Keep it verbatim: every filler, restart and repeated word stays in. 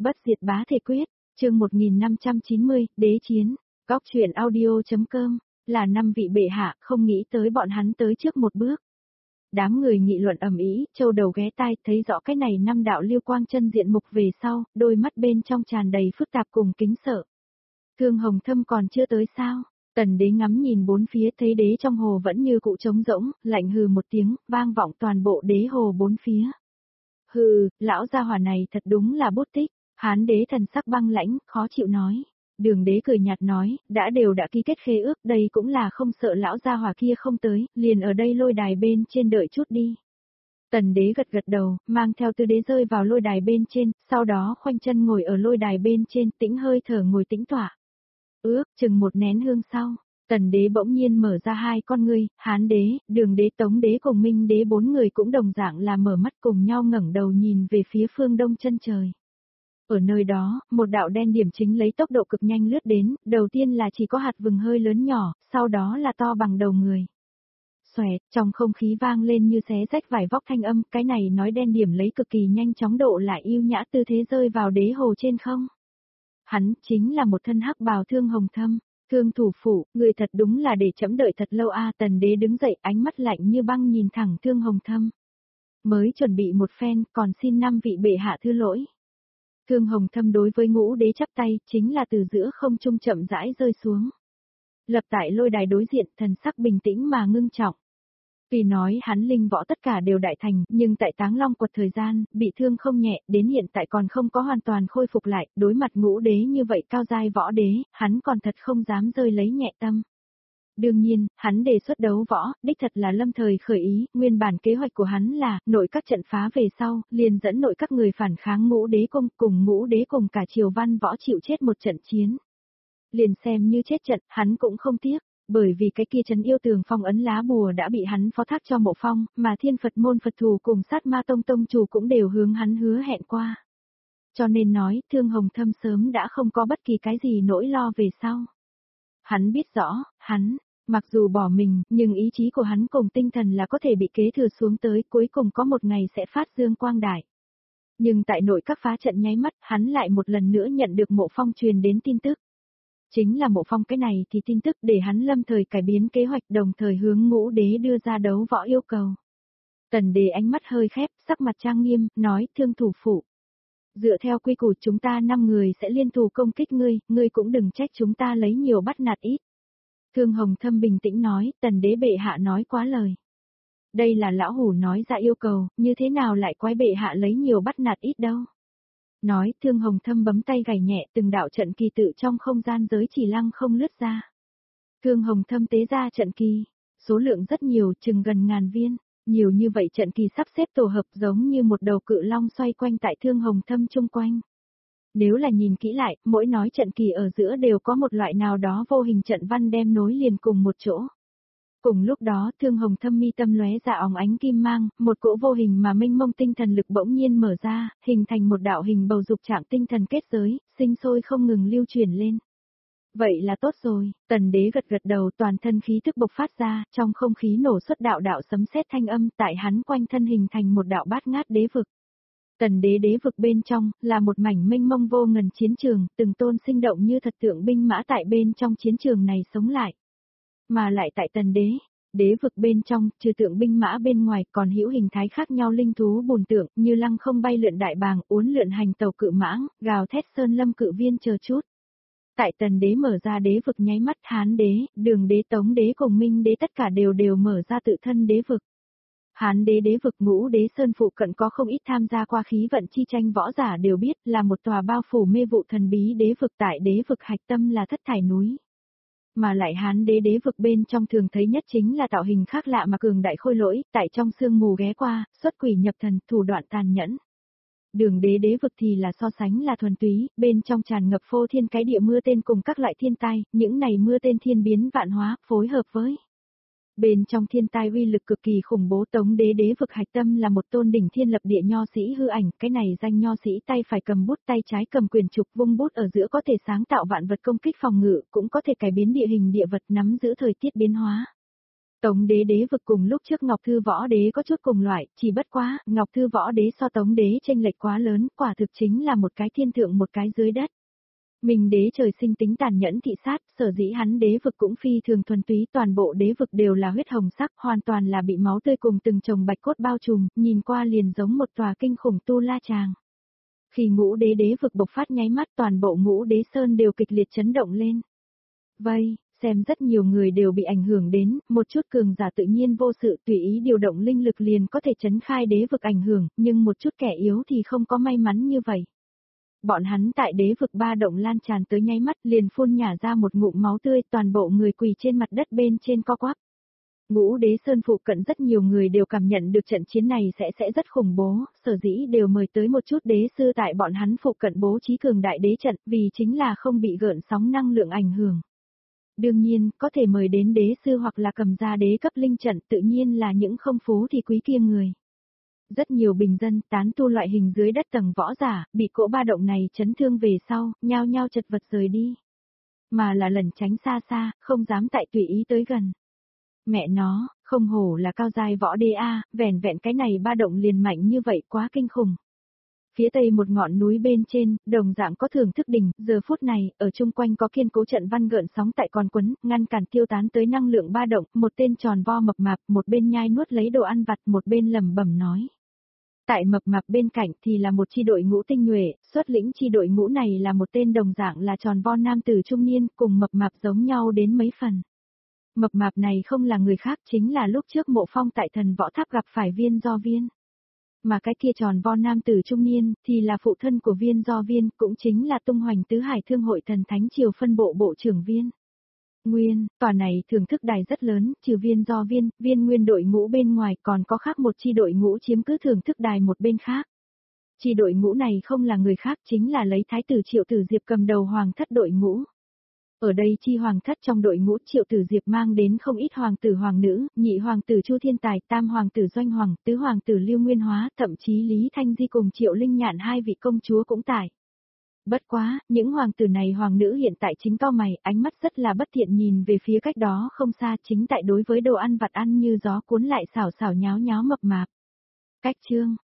Bất diệt bá thể quyết, chương một nghìn năm trăm chín mươi, đế chiến, góc truyện audio.com, là năm vị bệ hạ, không nghĩ tới bọn hắn tới trước một bước. Đám người nghị luận ầm ĩ, châu đầu ghé tai, thấy rõ cái này năm đạo lưu quang chân diện mục về sau, đôi mắt bên trong tràn đầy phức tạp cùng kính sợ. Thương Hồng Thâm còn chưa tới sao? Tần đế ngắm nhìn bốn phía, thấy đế trong hồ vẫn như cụ trống rỗng, lạnh hừ một tiếng, vang vọng toàn bộ đế hồ bốn phía. Hừ, lão gia hỏa này thật đúng là bút tích. Hán đế thần sắc băng lãnh, khó chịu nói. Đường đế cười nhạt nói, đã đều đã ký kết khế ước, đây cũng là không sợ lão gia hỏa kia không tới, liền ở đây lôi đài bên trên đợi chút đi. Tần đế gật gật đầu, mang theo tư đế rơi vào lôi đài bên trên, sau đó khoanh chân ngồi ở lôi đài bên trên, tĩnh hơi thở ngồi tĩnh tọa. Ước chừng một nén hương sau, tần đế bỗng nhiên mở ra hai con ngươi, hán đế, đường đế, tống đế cùng minh đế bốn người cũng đồng dạng là mở mắt cùng nhau ngẩng đầu nhìn về phía phương đông chân trời. Ở nơi đó, một đạo đen điểm chính lấy tốc độ cực nhanh lướt đến, đầu tiên là chỉ có hạt vừng hơi lớn nhỏ, sau đó là to bằng đầu người. Xoẹt, trong không khí vang lên như xé rách vải vóc thanh âm, cái này nói đen điểm lấy cực kỳ nhanh chóng độ lại yêu nhã tư thế rơi vào đế hồ trên không. Hắn chính là một thân hắc bào Thương Hồng Thâm, Thương thủ phủ, người thật đúng là để chấm đợi thật lâu a. Tần đế đứng dậy, ánh mắt lạnh như băng nhìn thẳng Thương Hồng Thâm. Mới chuẩn bị một phen, còn xin năm vị bệ hạ thứ lỗi. Thương Hồng Thâm đối với ngũ đế chắp tay, chính là từ giữa không trung chậm rãi rơi xuống. Lập tại lôi đài đối diện, thần sắc bình tĩnh mà ngưng trọng. Tuy nói hắn linh võ tất cả đều đại thành, nhưng tại Táng Long quật thời gian, bị thương không nhẹ, đến hiện tại còn không có hoàn toàn khôi phục lại, đối mặt ngũ đế như vậy cao giai võ đế, hắn còn thật không dám rơi lấy nhẹ tâm. Đương nhiên, hắn đề xuất đấu võ, đích thật là lâm thời khởi ý, nguyên bản kế hoạch của hắn là, nội các trận phá về sau, liền dẫn nội các người phản kháng ngũ đế công, cùng ngũ đế cùng cả triều văn võ chịu chết một trận chiến. Liền xem như chết trận, hắn cũng không tiếc, bởi vì cái kia trấn yêu tường phong ấn lá bùa đã bị hắn phó thác cho Mộ Phong, mà thiên Phật môn Phật thù cùng sát ma tông tông chủ cũng đều hướng hắn hứa hẹn qua. Cho nên nói, Thương Hồng Thâm sớm đã không có bất kỳ cái gì nỗi lo về sau. Hắn biết rõ, hắn, mặc dù bỏ mình, nhưng ý chí của hắn cùng tinh thần là có thể bị kế thừa xuống tới, cuối cùng có một ngày sẽ phát dương quang đại. Nhưng tại nội các phá trận nháy mắt, hắn lại một lần nữa nhận được Mộ Phong truyền đến tin tức. Chính là Mộ Phong cái này thì tin tức để hắn lâm thời cải biến kế hoạch, đồng thời hướng ngũ đế đưa ra đấu võ yêu cầu. Tần đế ánh mắt hơi khép, sắc mặt trang nghiêm, nói, Thương thủ phụ. Dựa theo quy củ chúng ta năm người sẽ liên thủ công kích ngươi, ngươi cũng đừng trách chúng ta lấy nhiều bắt nạt ít. Thương Hồng Thâm bình tĩnh nói, tần đế bệ hạ nói quá lời. Đây là lão hủ nói ra yêu cầu, như thế nào lại quái bệ hạ lấy nhiều bắt nạt ít đâu. Nói, Thương Hồng Thâm bấm tay gảy nhẹ, từng đạo trận kỳ tự trong không gian giới chỉ lăng không lướt ra. Thương Hồng Thâm tế ra trận kỳ, số lượng rất nhiều, chừng gần ngàn viên. Nhiều như vậy trận kỳ sắp xếp tổ hợp giống như một đầu cự long xoay quanh tại Thương Hồng Thâm chung quanh. Nếu là nhìn kỹ lại, mỗi nói trận kỳ ở giữa đều có một loại nào đó vô hình trận văn đem nối liền cùng một chỗ. Cùng lúc đó, Thương Hồng Thâm mi tâm lóe ra óng ánh kim mang, một cỗ vô hình mà mênh mông tinh thần lực bỗng nhiên mở ra, hình thành một đạo hình bầu dục trạng tinh thần kết giới, sinh sôi không ngừng lưu truyền lên. Vậy là tốt rồi, tần đế gật gật đầu, toàn thân khí tức bộc phát ra, trong không khí nổ xuất đạo đạo sấm sét thanh âm, tại hắn quanh thân hình thành một đạo bát ngát đế vực. Tần đế đế vực bên trong, là một mảnh mênh mông vô ngần chiến trường, từng tôn sinh động như thật tượng binh mã tại bên trong chiến trường này sống lại. Mà lại tại tần đế, đế vực bên trong, trừ tượng binh mã bên ngoài còn hữu hình thái khác nhau linh thú bổn tượng, như lăng không bay lượn đại bàng, uốn lượn hành tàu cự mãng, gào thét sơn lâm cự viên chờ chút. Tại tần đế mở ra đế vực nháy mắt, Hán đế, Đường đế, Tống đế cùng Minh đế tất cả đều đều mở ra tự thân đế vực. Hán đế đế vực, ngũ đế sơn phụ cận có không ít tham gia qua khí vận chi tranh võ giả đều biết là một tòa bao phủ mê vụ thần bí đế vực, tại đế vực hạch tâm là thất thải núi. Mà lại Hán đế đế vực bên trong thường thấy nhất chính là tạo hình khác lạ mà cường đại khôi lỗi, tại trong sương mù ghé qua, xuất quỷ nhập thần, thủ đoạn tàn nhẫn. Đường đế đế vực thì là so sánh là thuần túy, bên trong tràn ngập phô thiên cái địa mưa tên cùng các loại thiên tai, những này mưa tên thiên biến vạn hóa, phối hợp với. Bên trong thiên tai uy lực cực kỳ khủng bố. Tống đế đế vực hạch tâm là một tôn đỉnh thiên lập địa nho sĩ hư ảnh, cái này danh nho sĩ tay phải cầm bút, tay trái cầm quyền trục, vung bút ở giữa có thể sáng tạo vạn vật công kích phòng ngự, cũng có thể cải biến địa hình địa vật, nắm giữ thời tiết biến hóa. Tống đế đế vực cùng lúc trước Ngọc Thư Võ đế có chút cùng loại, chỉ bất quá, Ngọc Thư Võ đế so Tống đế chênh lệch quá lớn, quả thực chính là một cái thiên thượng một cái dưới đất. Minh đế trời sinh tính tàn nhẫn thị sát, sở dĩ hắn đế vực cũng phi thường thuần túy, toàn bộ đế vực đều là huyết hồng sắc, hoàn toàn là bị máu tươi cùng từng chồng bạch cốt bao trùm, nhìn qua liền giống một tòa kinh khủng tu la tràng. Khi ngũ đế đế vực bộc phát nháy mắt, toàn bộ ngũ đế sơn đều kịch liệt chấn động lên. Vây, xem rất nhiều người đều bị ảnh hưởng đến, một chút cường giả tự nhiên vô sự tùy ý điều động linh lực liền có thể chấn khai đế vực ảnh hưởng, nhưng một chút kẻ yếu thì không có may mắn như vậy. Bọn hắn tại đế vực ba động lan tràn tới nháy mắt liền phun nhả ra một ngụm máu tươi, toàn bộ người quỳ trên mặt đất bên trên co quắp. Ngũ đế sơn phụ cận rất nhiều người đều cảm nhận được trận chiến này sẽ sẽ rất khủng bố, sở dĩ đều mời tới một chút đế sư tại bọn hắn phụ cận bố trí cường đại đế trận, vì chính là không bị gợn sóng năng lượng ảnh hưởng. Đương nhiên, có thể mời đến đế sư hoặc là cầm ra đế cấp linh trận tự nhiên là những không phú thì quý kia người. Rất nhiều bình dân, tán tu loại hình dưới đất tầng võ giả, bị cỗ ba động này chấn thương về sau, nhao nhao chật vật rời đi. Mà là lẩn tránh xa xa, không dám tại tùy ý tới gần. Mẹ nó, không hổ là cao giai võ đế a, vẻn vẹn cái này ba động liền mạnh như vậy quá kinh khủng. Phía tây một ngọn núi bên trên, đồng dạng có thưởng thức đỉnh, giờ phút này, ở chung quanh có kiên cố trận văn gợn sóng tại còn quấn, ngăn cản tiêu tán tới năng lượng ba động, một tên tròn vo mập mạp, một bên nhai nuốt lấy đồ ăn vặt, một bên lẩm bẩm nói. Tại mập mạp bên cạnh thì là một chi đội ngũ tinh nhuệ, xuất lĩnh chi đội ngũ này là một tên đồng dạng là tròn vo nam tử trung niên, cùng mập mạp giống nhau đến mấy phần. Mập mạp này không là người khác, chính là lúc trước Mộ Phong tại Thần Võ Tháp gặp phải Viên Do Viên. Mà cái kia tròn vo nam tử trung niên, thì là phụ thân của Viên Do Viên, cũng chính là tung hoành tứ hải thương hội thần thánh triều phân bộ bộ trưởng Viên. Nguyên, tòa này thưởng thức đài rất lớn, trừ Viên Do Viên, Viên Nguyên đội ngũ bên ngoài còn có khác một chi đội ngũ chiếm cứ thưởng thức đài một bên khác. Chi đội ngũ này không là người khác, chính là lấy Thái tử Triệu Tử Diệp cầm đầu hoàng thất đội ngũ. Ở đây chi hoàng thất trong đội ngũ Triệu Tử Diệp mang đến không ít hoàng tử hoàng nữ, nhị hoàng tử Chu Thiên Tài, tam hoàng tử Doanh Hoàng, tứ hoàng tử Lưu Nguyên Hóa, thậm chí Lý Thanh Di cùng Triệu Linh Nhạn hai vị công chúa cũng tại. Bất quá, những hoàng tử này hoàng nữ hiện tại chính cau mày, ánh mắt rất là bất thiện nhìn về phía cách đó không xa, chính tại đối với đồ ăn vặt ăn như gió cuốn lại xào xào nháo nháo mập mạp. Cách chương,